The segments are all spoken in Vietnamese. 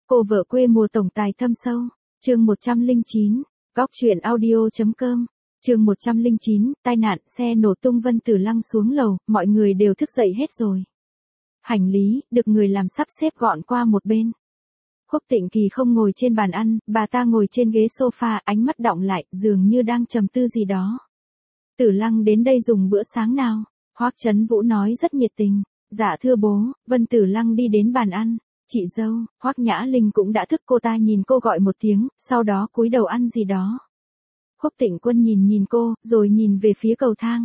Cô vợ quê mùa tổng tài thâm sâu, chương 109, góc truyện audio.com, chương 109, tai nạn xe nổ tung Vân Tử Lăng xuống lầu, mọi người đều thức dậy hết rồi. Hành lý, được người làm sắp xếp gọn qua một bên. Khúc Tịnh Kỳ không ngồi trên bàn ăn, bà ta ngồi trên ghế sofa, ánh mắt đọng lại, dường như đang trầm tư gì đó. Tử Lăng đến đây dùng bữa sáng nào? Hoắc Chấn Vũ nói rất nhiệt tình. Dạ thưa bố. Vân Tử Lăng đi đến bàn ăn. Chị dâu, Hoắc Nhã Linh cũng đã thức, cô ta nhìn cô gọi một tiếng, sau đó cúi đầu ăn gì đó. Khúc Tịnh Quân nhìn cô, rồi nhìn về phía cầu thang.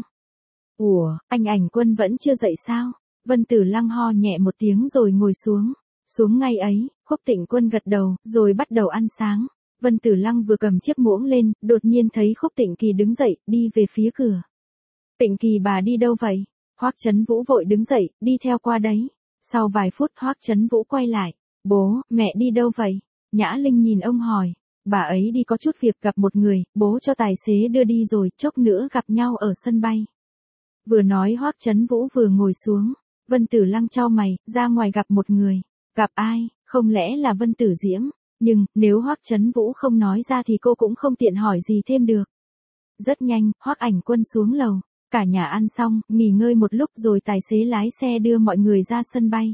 Ủa, anh Ảnh Quân vẫn chưa dậy sao? Vân Tử Lăng ho nhẹ một tiếng rồi ngồi xuống. Xuống ngay ấy, Khúc Tịnh Quân gật đầu, rồi bắt đầu ăn sáng. Vân Tử Lăng vừa cầm chiếc muỗng lên, đột nhiên thấy Khúc Tịnh Kỳ đứng dậy, đi về phía cửa. Tịnh Kỳ bà đi đâu vậy? Hoắc Chấn Vũ vội đứng dậy, đi theo qua đấy. Sau vài phút Hoắc Chấn Vũ quay lại. Bố, mẹ đi đâu vậy? Nhã Linh nhìn ông hỏi. Bà ấy đi có chút việc gặp một người, bố cho tài xế đưa đi rồi, chốc nữa gặp nhau ở sân bay. Vừa nói Hoắc Chấn Vũ vừa ngồi xuống. Vân Tử Lăng chau mày, ra ngoài gặp một người. Gặp ai? Không lẽ là Vân Tử Diễm? Nhưng, nếu Hoắc Chấn Vũ không nói ra thì cô cũng không tiện hỏi gì thêm được. Rất nhanh, Hoắc Ảnh Quân xuống lầu. Cả nhà ăn xong, nghỉ ngơi một lúc rồi tài xế lái xe đưa mọi người ra sân bay.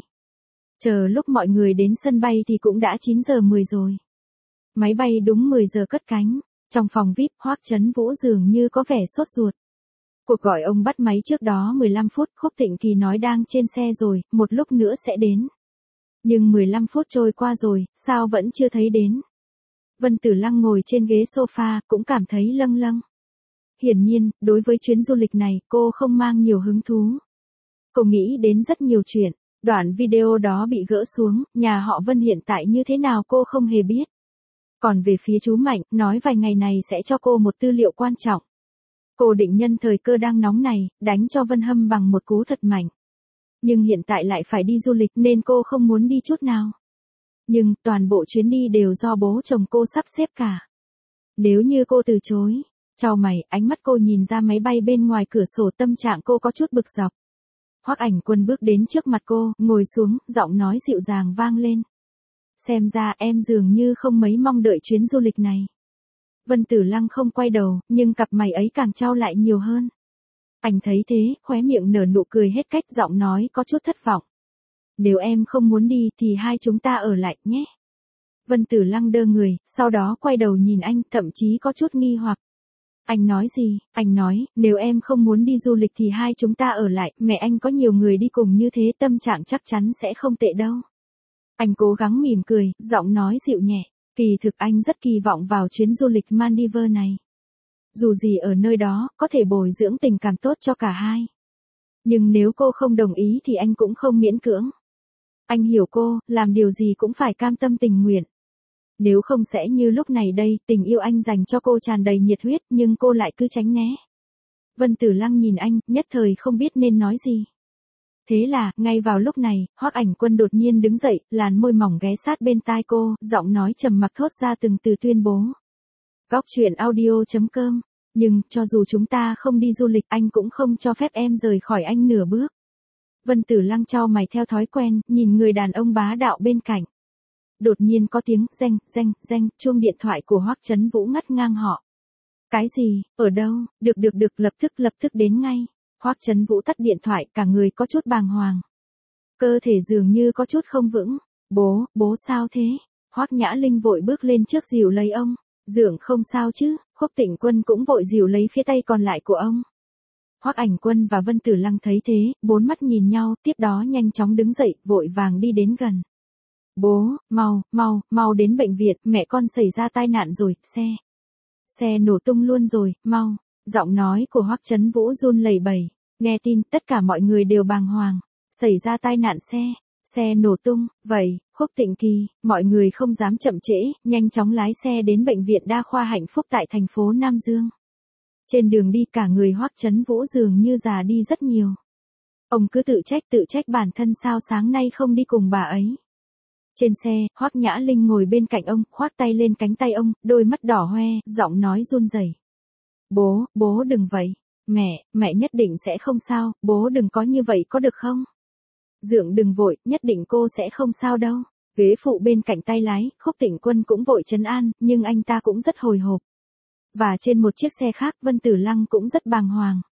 Chờ lúc mọi người đến sân bay thì cũng đã 9 giờ 10 rồi. Máy bay đúng 10 giờ cất cánh. Trong phòng VIP, Hoắc Chấn Vũ dường như có vẻ sốt ruột. Cuộc gọi ông bắt máy trước đó 15 phút, Khúc Tịnh Kỳ nói đang trên xe rồi, một lúc nữa sẽ đến. Nhưng 15 phút trôi qua rồi, sao vẫn chưa thấy đến? Vân Tử Lăng ngồi trên ghế sofa, cũng cảm thấy lâng lâng. Hiển nhiên, đối với chuyến du lịch này, cô không mang nhiều hứng thú. Cô nghĩ đến rất nhiều chuyện. Đoạn video đó bị gỡ xuống, nhà họ Vân hiện tại như thế nào cô không hề biết. Còn về phía chú Mạnh, nói vài ngày này sẽ cho cô một tư liệu quan trọng. Cô định nhân thời cơ đang nóng này, đánh cho Vân Hâm bằng một cú thật mạnh. Nhưng hiện tại lại phải đi du lịch nên cô không muốn đi chút nào. Nhưng, toàn bộ chuyến đi đều do bố chồng cô sắp xếp cả. Nếu như cô từ chối, chau mày, ánh mắt cô nhìn ra máy bay bên ngoài cửa sổ, tâm trạng cô có chút bực dọc. Hoắc Ảnh Quân bước đến trước mặt cô, ngồi xuống, giọng nói dịu dàng vang lên. Xem ra em dường như không mấy mong đợi chuyến du lịch này. Vân Tử Lăng không quay đầu, nhưng cặp mày ấy càng trao lại nhiều hơn. Anh thấy thế, khóe miệng nở nụ cười hết cách, giọng nói có chút thất vọng. Nếu em không muốn đi thì hai chúng ta ở lại nhé. Vân Tử Lăng đơ người, sau đó quay đầu nhìn anh, thậm chí có chút nghi hoặc. Anh nói gì? Anh nói, nếu em không muốn đi du lịch thì hai chúng ta ở lại, mẹ anh có nhiều người đi cùng như thế, tâm trạng chắc chắn sẽ không tệ đâu. Anh cố gắng mỉm cười, giọng nói dịu nhẹ. Kỳ thực anh rất kỳ vọng vào chuyến du lịch Maldives này. Dù gì ở nơi đó, có thể bồi dưỡng tình cảm tốt cho cả hai. Nhưng nếu cô không đồng ý thì anh cũng không miễn cưỡng. Anh hiểu cô, làm điều gì cũng phải cam tâm tình nguyện. Nếu không sẽ như lúc này đây, tình yêu anh dành cho cô tràn đầy nhiệt huyết, nhưng cô lại cứ tránh né. Vân Tử Lăng nhìn anh, nhất thời không biết nên nói gì. Thế là, ngay vào lúc này, Hoắc Ảnh Quân đột nhiên đứng dậy, làn môi mỏng ghé sát bên tai cô, giọng nói trầm mặc thốt ra từng từ tuyên bố. Góc truyện audio.com. Nhưng, cho dù chúng ta không đi du lịch, anh cũng không cho phép em rời khỏi anh nửa bước. Vân Tử Lăng chau mày theo thói quen, nhìn người đàn ông bá đạo bên cạnh. Đột nhiên có tiếng reng, reng, reng, chuông điện thoại của Hoắc Chấn Vũ ngắt ngang họ. Cái gì? Ở đâu? Được, lập tức đến ngay. Hoắc Chấn Vũ tắt điện thoại, cả người có chút bàng hoàng. Cơ thể dường như có chút không vững. Bố sao thế? Hoắc Nhã Linh vội bước lên trước dìu lấy ông. Dượng không sao chứ? Khúc Tịnh Quân cũng vội dìu lấy phía tay còn lại của ông. Hoắc Ảnh Quân và Vân Tử Lăng thấy thế, bốn mắt nhìn nhau, tiếp đó nhanh chóng đứng dậy, vội vàng đi đến gần. Bố, mau đến bệnh viện, mẹ con xảy ra tai nạn rồi, xe nổ tung luôn rồi, mau. Giọng nói của Hoắc Chấn Vũ run lẩy bẩy. Nghe tin, tất cả mọi người đều bàng hoàng. Xảy ra tai nạn xe nổ tung, vậy, Khúc Tịnh Kỳ, mọi người không dám chậm trễ, nhanh chóng lái xe đến bệnh viện đa khoa Hạnh Phúc tại thành phố Nam Dương. Trên đường đi cả người Hoắc Chấn Vũ dường như già đi rất nhiều. Ông cứ tự trách bản thân sao sáng nay không đi cùng bà ấy. Trên xe, Hoắc Nhã Linh ngồi bên cạnh ông, khoác tay lên cánh tay ông, đôi mắt đỏ hoe, giọng nói run rẩy. Bố đừng vậy. Mẹ nhất định sẽ không sao, bố đừng có như vậy có được không? Dượng đừng vội, nhất định cô sẽ không sao đâu. Ghế phụ bên cạnh tay lái, Khúc Tịnh Quân cũng vội trấn an, nhưng anh ta cũng rất hồi hộp. Và trên một chiếc xe khác, Vân Tử Lăng cũng rất bàng hoàng.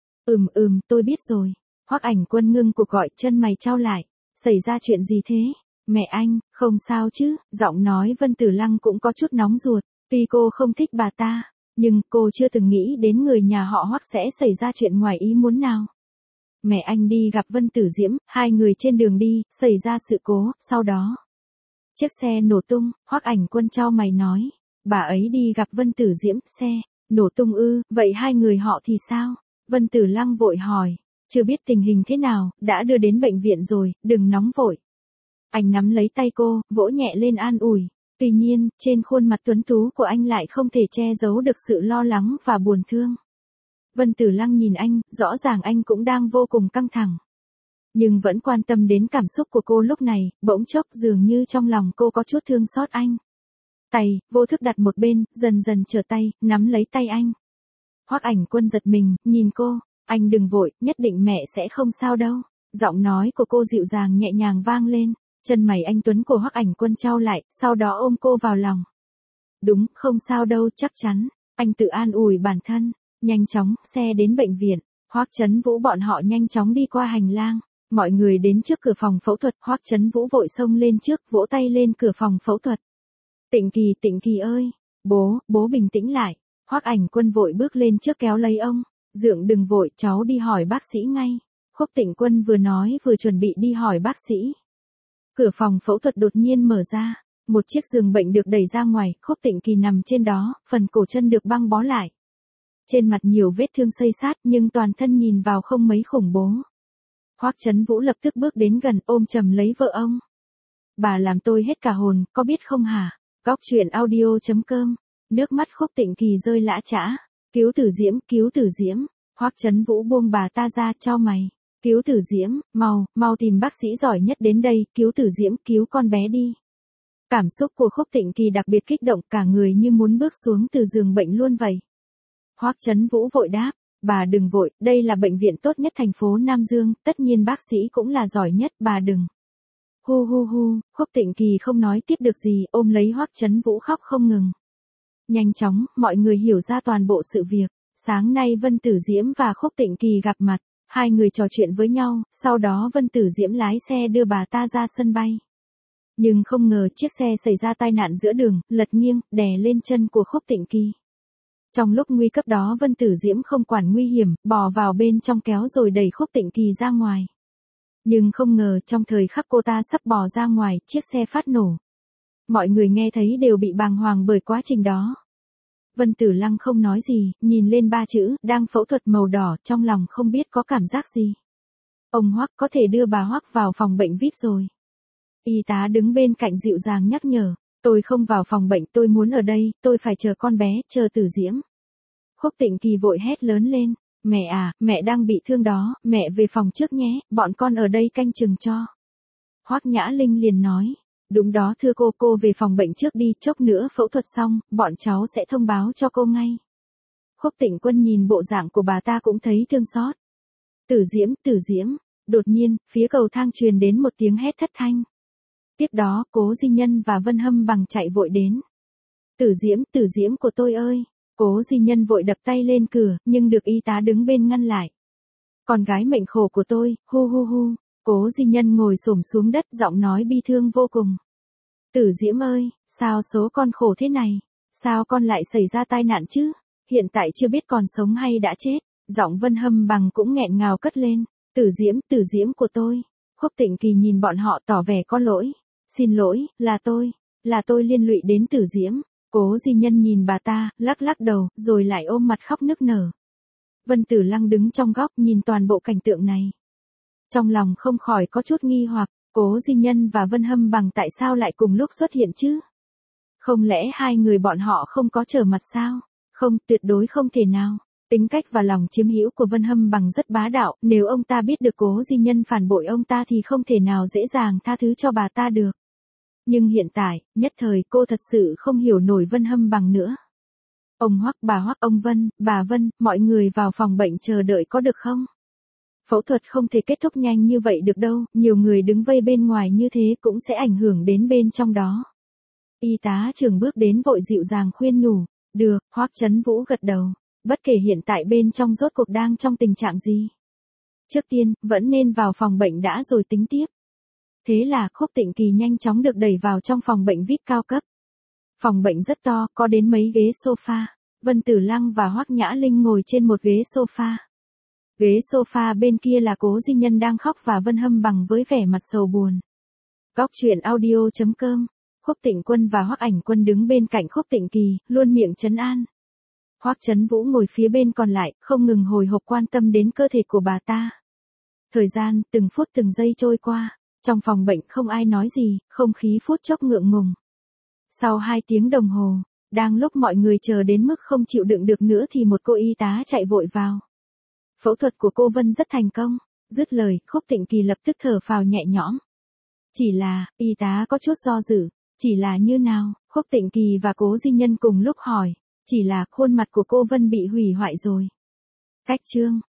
Tôi biết rồi. Hoắc Ảnh Quân ngưng cuộc gọi, chân mày chau lại. Xảy ra chuyện gì thế? Mẹ anh, không sao chứ? Giọng nói Vân Tử Lăng cũng có chút nóng ruột. Tuy cô không thích bà ta, nhưng cô chưa từng nghĩ đến người nhà họ Hoắc sẽ xảy ra chuyện ngoài ý muốn nào. Mẹ anh đi gặp Vân Tử Diễm, hai người trên đường đi, xảy ra sự cố, sau đó chiếc xe nổ tung. Hoắc Ảnh Quân chau mày nói, bà ấy đi gặp Vân Tử Diễm, xe nổ tung ư? Vậy hai người họ thì sao? Vân Tử Lăng vội hỏi, chưa biết tình hình thế nào, đã đưa đến bệnh viện rồi, đừng nóng vội. Anh nắm lấy tay cô, vỗ nhẹ lên an ủi. Tuy nhiên, trên khuôn mặt tuấn tú của anh lại không thể che giấu được sự lo lắng và buồn thương. Vân Tử Lăng nhìn anh, rõ ràng anh cũng đang vô cùng căng thẳng. Nhưng vẫn quan tâm đến cảm xúc của cô lúc này, bỗng chốc dường như trong lòng cô có chút thương xót anh. Tay, vô thức đặt một bên, dần dần trở tay, nắm lấy tay anh. Hoắc Ảnh Quân giật mình, nhìn cô, anh đừng vội, nhất định mẹ sẽ không sao đâu. Giọng nói của cô dịu dàng nhẹ nhàng vang lên, chân mày anh tuấn của Hoắc Ảnh Quân chau lại, sau đó ôm cô vào lòng. Đúng, không sao đâu, chắc chắn, anh tự an ủi bản thân. Nhanh chóng, xe đến bệnh viện, Hoắc Chấn Vũ bọn họ nhanh chóng đi qua hành lang. Mọi người đến trước cửa phòng phẫu thuật, Hoắc Chấn Vũ vội xông lên trước, vỗ tay lên cửa phòng phẫu thuật. Tịnh Kỳ ơi, bố bình tĩnh lại. Hoắc Ảnh Quân vội bước lên trước kéo lấy ông. Dượng đừng vội, cháu đi hỏi bác sĩ ngay. Khúc Tịnh Quân vừa nói vừa chuẩn bị đi hỏi bác sĩ. Cửa phòng phẫu thuật đột nhiên mở ra, một chiếc giường bệnh được đẩy ra ngoài, Khúc Tịnh Kỳ nằm trên đó, phần cổ chân được băng bó lại. Trên mặt nhiều vết thương xây xát nhưng toàn thân nhìn vào không mấy khủng bố. Hoắc Chấn Vũ lập tức bước đến gần ôm chầm lấy vợ ông. Bà làm tôi hết cả hồn, có biết không hả? Góc truyện audio.com. Nước mắt Khúc Tịnh Kỳ rơi lã chã. Cứu Tử Diễm. Hoắc Chấn Vũ buông bà ta ra, chau mày. Cứu Tử Diễm, mau tìm bác sĩ giỏi nhất đến đây, cứu Tử Diễm, cứu con bé đi. Cảm xúc của Khúc Tịnh Kỳ đặc biệt kích động, cả người như muốn bước xuống từ giường bệnh luôn vậy. Hoắc Chấn Vũ vội đáp, bà đừng vội, đây là bệnh viện tốt nhất thành phố Nam Dương, tất nhiên bác sĩ cũng là giỏi nhất, bà đừng. Hu, Khúc Tịnh Kỳ không nói tiếp được gì, ôm lấy Hoắc Chấn Vũ khóc không ngừng. Nhanh chóng, mọi người hiểu ra toàn bộ sự việc. Sáng nay Vân Tử Diễm và Khúc Tịnh Kỳ gặp mặt, hai người trò chuyện với nhau, sau đó Vân Tử Diễm lái xe đưa bà ta ra sân bay. Nhưng không ngờ chiếc xe xảy ra tai nạn giữa đường, lật nghiêng, đè lên chân của Khúc Tịnh Kỳ. Trong lúc nguy cấp đó Vân Tử Diễm không quản nguy hiểm, bò vào bên trong kéo rồi đẩy Khúc Tịnh Kỳ ra ngoài. Nhưng không ngờ trong thời khắc cô ta sắp bò ra ngoài, chiếc xe phát nổ. Mọi người nghe thấy đều bị bàng hoàng bởi quá trình đó. Vân Tử Lăng không nói gì, nhìn lên ba chữ, đang phẫu thuật màu đỏ, trong lòng không biết có cảm giác gì. Ông Hoắc có thể đưa bà Hoắc vào phòng bệnh VIP rồi. Y tá đứng bên cạnh dịu dàng nhắc nhở, tôi không vào phòng bệnh, tôi muốn ở đây, tôi phải chờ con bé, chờ Tử Diễm. Khúc Tịnh Kỳ vội hét lớn lên, mẹ à, mẹ đang bị thương đó, mẹ về phòng trước nhé, bọn con ở đây canh chừng cho. Hoắc Nhã Linh liền nói, đúng đó thưa cô về phòng bệnh trước đi, chốc nữa phẫu thuật xong, bọn cháu sẽ thông báo cho cô ngay. Khúc Tịnh Quân nhìn bộ dạng của bà ta cũng thấy thương xót. Tử Diễm, đột nhiên, phía cầu thang truyền đến một tiếng hét thất thanh. Tiếp đó, Cố Di Nhân và Vân Hâm Bằng chạy vội đến. Tử Diễm của tôi ơi! Cố Di Nhân vội đập tay lên cửa, nhưng được y tá đứng bên ngăn lại. Con gái mệnh khổ của tôi, hu. Cố Di Nhân ngồi xổm xuống đất, giọng nói bi thương vô cùng. Tử Diễm ơi, sao số con khổ thế này? Sao con lại xảy ra tai nạn chứ? Hiện tại chưa biết còn sống hay đã chết. Giọng Vân Hâm Bằng cũng nghẹn ngào cất lên. Tử Diễm của tôi. Khúc Tịnh Kỳ nhìn bọn họ tỏ vẻ có lỗi. Xin lỗi, là tôi liên lụy đến Tử Diễm. Cố Di Nhân nhìn bà ta, lắc đầu, rồi lại ôm mặt khóc nức nở. Vân Tử Lăng đứng trong góc nhìn toàn bộ cảnh tượng này. Trong lòng không khỏi có chút nghi hoặc, Cố Di Nhân và Vân Hâm Bằng tại sao lại cùng lúc xuất hiện chứ? Không lẽ hai người bọn họ không có trở mặt sao? Không, tuyệt đối không thể nào. Tính cách và lòng chiếm hữu của Vân Hâm Bằng rất bá đạo, nếu ông ta biết được Cố Di Nhân phản bội ông ta thì không thể nào dễ dàng tha thứ cho bà ta được. Nhưng hiện tại, nhất thời cô thật sự không hiểu nổi Vân Hâm Bằng nữa. Ông Hoắc, bà Hoắc, ông Vân, bà Vân, mọi người vào phòng bệnh chờ đợi có được không? Phẫu thuật không thể kết thúc nhanh như vậy được đâu, nhiều người đứng vây bên ngoài như thế cũng sẽ ảnh hưởng đến bên trong đó. Y tá trưởng bước đến vội dịu dàng khuyên nhủ, được, Hoắc Chấn Vũ gật đầu, bất kể hiện tại bên trong rốt cuộc đang trong tình trạng gì. Trước tiên, vẫn nên vào phòng bệnh đã rồi tính tiếp. Thế là Khúc Tịnh Kỳ nhanh chóng được đẩy vào trong phòng bệnh VIP cao cấp. Phòng bệnh rất to, có đến mấy ghế sofa. Vân Tử Lăng và Hoắc Nhã Linh ngồi trên một ghế sofa. Ghế sofa bên kia là Cố Di Nhân đang khóc và Vân Hâm Bằng với vẻ mặt sầu buồn. Góc truyện audio.com. Khúc Tịnh Quân và Hoắc Ảnh Quân đứng bên cạnh Khúc Tịnh Kỳ, luôn miệng trấn an. Hoắc Chấn Vũ ngồi phía bên còn lại, không ngừng hồi hộp quan tâm đến cơ thể của bà ta. Thời gian, từng phút từng giây trôi qua, trong phòng bệnh không ai nói gì, không khí phút chốc ngượng ngùng. Sau 2 tiếng đồng hồ, đang lúc mọi người chờ đến mức không chịu đựng được nữa thì một cô y tá chạy vội vào. Phẫu thuật của cô Vân rất thành công, dứt lời, Khúc Tịnh Kỳ lập tức thở phào nhẹ nhõm. Chỉ là, y tá có chút do dự, chỉ là như nào, Khúc Tịnh Kỳ và Cố Di Nhân cùng lúc hỏi, chỉ là khuôn mặt của cô Vân bị hủy hoại rồi. Cách chương